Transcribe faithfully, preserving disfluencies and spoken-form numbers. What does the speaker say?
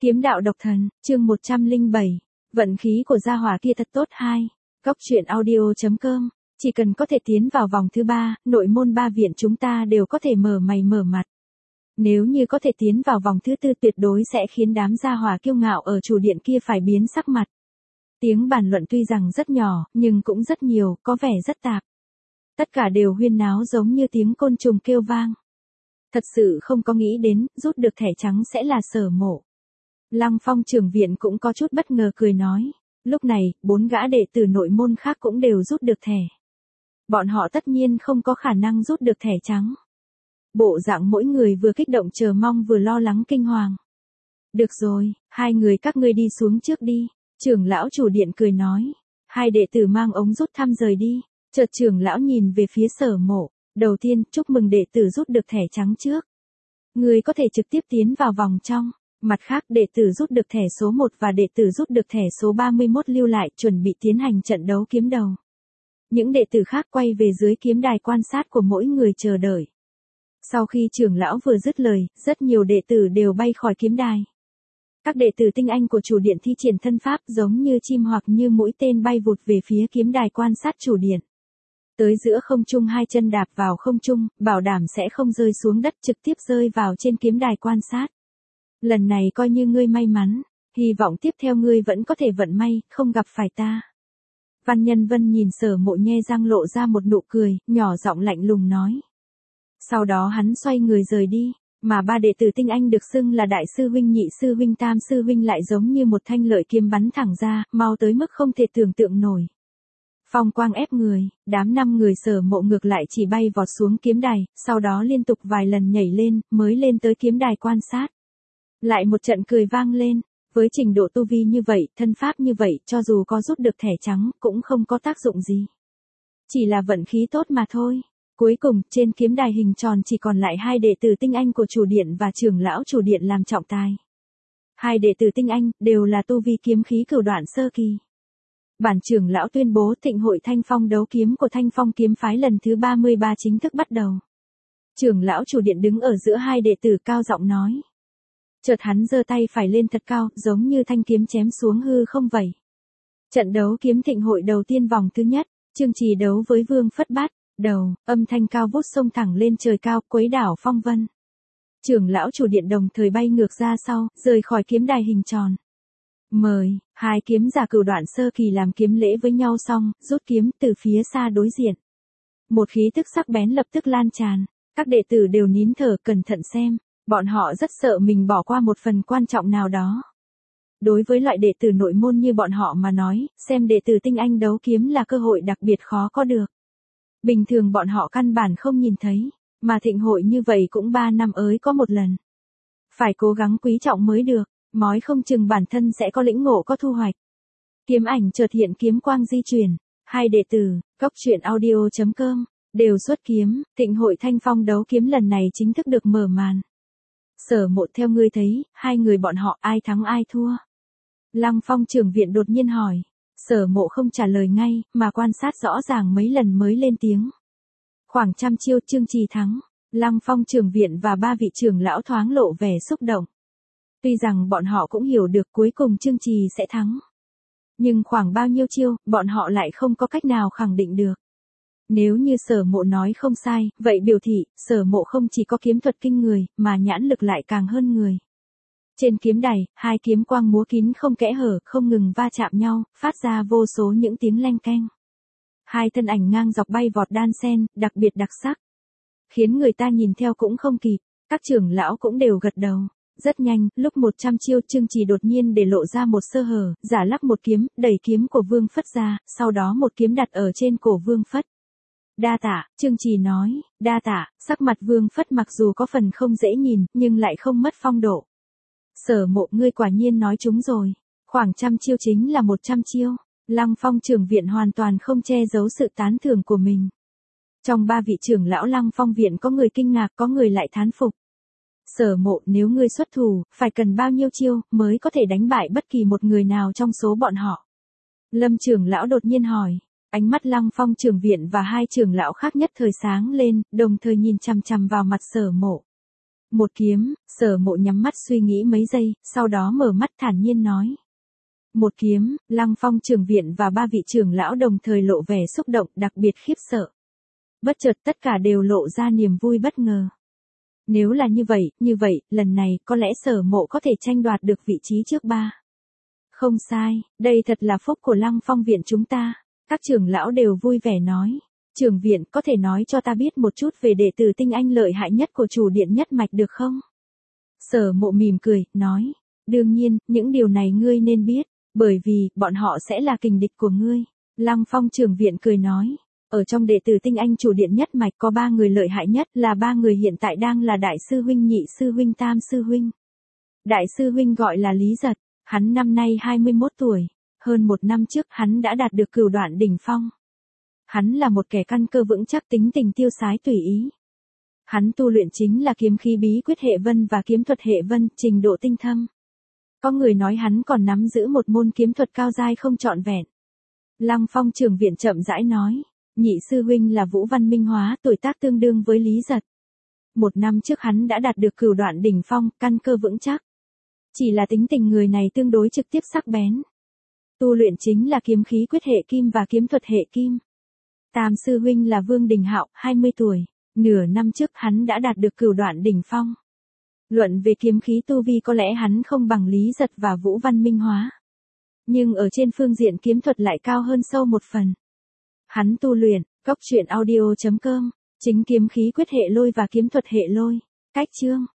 Kiếm đạo độc thần, chương một trăm lẻ bảy. Vận khí của gia hỏa kia thật tốt hai. Góc truyện audio chấm com. Chỉ cần có thể tiến vào vòng thứ ba, nội môn ba viện chúng ta đều có thể mở mày mở mặt. Nếu như có thể tiến vào vòng thứ tư tuyệt đối sẽ khiến đám gia hỏa kiêu ngạo ở chủ điện kia phải biến sắc mặt. Tiếng bàn luận tuy rằng rất nhỏ, nhưng cũng rất nhiều, có vẻ rất tạp. Tất cả đều huyên náo giống như tiếng côn trùng kêu vang. Thật sự không có nghĩ đến, rút được thẻ trắng sẽ là Sở Mộ. Lăng Phong trưởng viện cũng có chút bất ngờ cười nói. Lúc này, bốn gã đệ tử nội môn khác cũng đều rút được thẻ. Bọn họ tất nhiên không có khả năng rút được thẻ trắng. Bộ dạng mỗi người vừa kích động chờ mong vừa lo lắng kinh hoàng. Được rồi, hai người các ngươi đi xuống trước đi. Trưởng lão chủ điện cười nói. Hai đệ tử mang ống rút thăm rời đi. Chợt trưởng lão nhìn về phía Sở Mộ. Đầu tiên, chúc mừng đệ tử rút được thẻ trắng trước. Người có thể trực tiếp tiến vào vòng trong. Mặt khác, đệ tử rút được thẻ số một và đệ tử rút được thẻ số ba mươi mốt lưu lại chuẩn bị tiến hành trận đấu kiếm đầu. Những đệ tử khác quay về dưới kiếm đài quan sát của mỗi người chờ đợi. Sau khi trưởng lão vừa dứt lời, rất nhiều đệ tử đều bay khỏi kiếm đài. Các đệ tử tinh anh của chủ điện thi triển thân pháp giống như chim hoặc như mũi tên bay vụt về phía kiếm đài quan sát chủ điện. Tới giữa không trung hai chân đạp vào không trung, bảo đảm sẽ không rơi xuống đất trực tiếp rơi vào trên kiếm đài quan sát. Lần này coi như ngươi may mắn, hy vọng tiếp theo ngươi vẫn có thể vận may, không gặp phải ta. Văn Nhân Vân nhìn Sở Mộ nhe răng lộ ra một nụ cười, nhỏ giọng lạnh lùng nói. Sau đó hắn xoay người rời đi, mà ba đệ tử tinh anh được xưng là đại sư huynh nhị sư huynh tam sư huynh lại giống như một thanh lợi kiếm bắn thẳng ra, mau tới mức không thể tưởng tượng nổi. Phong quang ép người, đám năm người Sở Mộ ngược lại chỉ bay vọt xuống kiếm đài, sau đó liên tục vài lần nhảy lên, mới lên tới kiếm đài quan sát. Lại một trận cười vang lên, với trình độ tu vi như vậy, thân pháp như vậy, cho dù có rút được thẻ trắng, cũng không có tác dụng gì. Chỉ là vận khí tốt mà thôi. Cuối cùng, trên kiếm đài hình tròn chỉ còn lại hai đệ tử tinh anh của chủ điện và trưởng lão chủ điện làm trọng tài. Hai đệ tử tinh anh, đều là tu vi kiếm khí cửu đoạn sơ kỳ. Bản trưởng lão tuyên bố thịnh hội Thanh Phong đấu kiếm của Thanh Phong kiếm phái lần thứ ba mươi ba chính thức bắt đầu. Trưởng lão chủ điện đứng ở giữa hai đệ tử cao giọng nói. Chợt hắn giơ tay phải lên thật cao, giống như thanh kiếm chém xuống hư không vậy. Trận đấu kiếm thịnh hội đầu tiên vòng thứ nhất, Trương Trì đấu với Vương Phất Bát, đầu, âm thanh cao vút xông thẳng lên trời cao, quấy đảo phong vân. Trưởng lão chủ điện đồng thời bay ngược ra sau, rời khỏi kiếm đài hình tròn. Mời, hai kiếm giả cửu đoạn sơ kỳ làm kiếm lễ với nhau xong, rút kiếm từ phía xa đối diện. Một khí tức sắc bén lập tức lan tràn, các đệ tử đều nín thở cẩn thận xem. Bọn họ rất sợ mình bỏ qua một phần quan trọng nào đó. Đối với loại đệ tử nội môn như bọn họ mà nói, xem đệ tử tinh anh đấu kiếm là cơ hội đặc biệt khó có được. Bình thường bọn họ căn bản không nhìn thấy, mà thịnh hội như vậy cũng ba năm ới có một lần. Phải cố gắng quý trọng mới được, mói không chừng bản thân sẽ có lĩnh ngộ có thu hoạch. Kiếm ảnh chợt hiện kiếm quang di chuyển, hai đệ tử, góc truyện audio chấm com, đều xuất kiếm, thịnh hội Thanh Phong đấu kiếm lần này chính thức được mở màn. Sở Mộ theo ngươi thấy, hai người bọn họ ai thắng ai thua? Lăng Phong trưởng viện đột nhiên hỏi. Sở Mộ không trả lời ngay, mà quan sát rõ ràng mấy lần mới lên tiếng. Khoảng trăm chiêu Trương Trì thắng. Lăng Phong trưởng viện và ba vị trưởng lão thoáng lộ vẻ xúc động. Tuy rằng bọn họ cũng hiểu được cuối cùng Trương Trì sẽ thắng. Nhưng khoảng bao nhiêu chiêu, bọn họ lại không có cách nào khẳng định được. Nếu như Sở Mộ nói không sai, vậy biểu thị, Sở Mộ không chỉ có kiếm thuật kinh người, mà nhãn lực lại càng hơn người. Trên kiếm đài, hai kiếm quang múa kín không kẽ hở, không ngừng va chạm nhau, phát ra vô số những tiếng leng keng. Hai thân ảnh ngang dọc bay vọt đan xen, đặc biệt đặc sắc. Khiến người ta nhìn theo cũng không kịp, các trưởng lão cũng đều gật đầu. Rất nhanh, lúc một trăm chiêu Trương Trì đột nhiên để lộ ra một sơ hở, giả lắc một kiếm, đẩy kiếm của Vương Phất ra, sau đó một kiếm đặt ở trên cổ Vương Phất. Đa tạ, Trương Trì nói, đa tạ, sắc mặt Vương Phất mặc dù có phần không dễ nhìn, nhưng lại không mất phong độ. Sở Mộ ngươi quả nhiên nói trúng rồi, khoảng trăm chiêu chính là một trăm chiêu. Lăng Phong trưởng viện hoàn toàn không che giấu sự tán thưởng của mình. Trong ba vị trưởng lão Lăng Phong viện có người kinh ngạc, có người lại thán phục. Sở Mộ nếu ngươi xuất thủ, phải cần bao nhiêu chiêu, mới có thể đánh bại bất kỳ một người nào trong số bọn họ? Lâm trưởng lão đột nhiên hỏi. Ánh mắt Lăng Phong trưởng viện và hai trưởng lão khác nhất thời sáng lên, đồng thời nhìn chằm chằm vào mặt Sở Mộ. Một kiếm, Sở Mộ nhắm mắt suy nghĩ mấy giây, sau đó mở mắt thản nhiên nói. Một kiếm, Lăng Phong trưởng viện và ba vị trưởng lão đồng thời lộ vẻ xúc động đặc biệt khiếp sợ. Bất chợt tất cả đều lộ ra niềm vui bất ngờ. Nếu là như vậy, như vậy, lần này có lẽ Sở Mộ có thể tranh đoạt được vị trí trước ba. Không sai, đây thật là phúc của Lăng Phong viện chúng ta. Các trưởng lão đều vui vẻ nói. Trưởng viện có thể nói cho ta biết một chút về đệ tử tinh anh lợi hại nhất của chủ điện nhất mạch được không? Sở Mộ mỉm cười, nói. Đương nhiên, những điều này ngươi nên biết, bởi vì, bọn họ sẽ là kình địch của ngươi. Lăng Phong trưởng viện cười nói. Ở trong đệ tử tinh anh chủ điện nhất mạch có ba người lợi hại nhất là ba người hiện tại đang là đại sư huynh, nhị sư huynh, tam sư huynh. Đại sư huynh gọi là Lý Giật, hắn năm nay hai mươi mốt tuổi, hơn một năm trước hắn đã đạt được cửu đoạn đỉnh phong. Hắn là một kẻ căn cơ vững chắc, tính tình tiêu sái tùy ý. Hắn tu luyện chính là kiếm khí bí quyết hệ vân và kiếm thuật hệ vân, trình độ tinh thâm. Có người nói hắn còn nắm giữ một môn kiếm thuật cao giai không trọn vẹn. Lăng Phong trưởng viện chậm rãi nói. Nhị sư huynh là Vũ Văn Minh Hóa, tuổi tác tương đương với Lý Giật. Một năm trước hắn đã đạt được cửu đoạn đỉnh phong, căn cơ vững chắc. Chỉ là tính tình người này tương đối trực tiếp sắc bén. Tu luyện chính là kiếm khí quyết hệ kim và kiếm thuật hệ kim. Tam sư huynh là Vương Đình Hạo, hai mươi tuổi. Nửa năm trước hắn đã đạt được cửu đoạn đỉnh phong. Luận về kiếm khí tu vi có lẽ hắn không bằng Lý Giật và Vũ Văn Minh Hóa. Nhưng ở trên phương diện kiếm thuật lại cao hơn sâu một phần. Hắn tu luyện, cốc truyện audio chấm com, chính kiếm khí quyết hệ lôi và kiếm thuật hệ lôi. Cách chương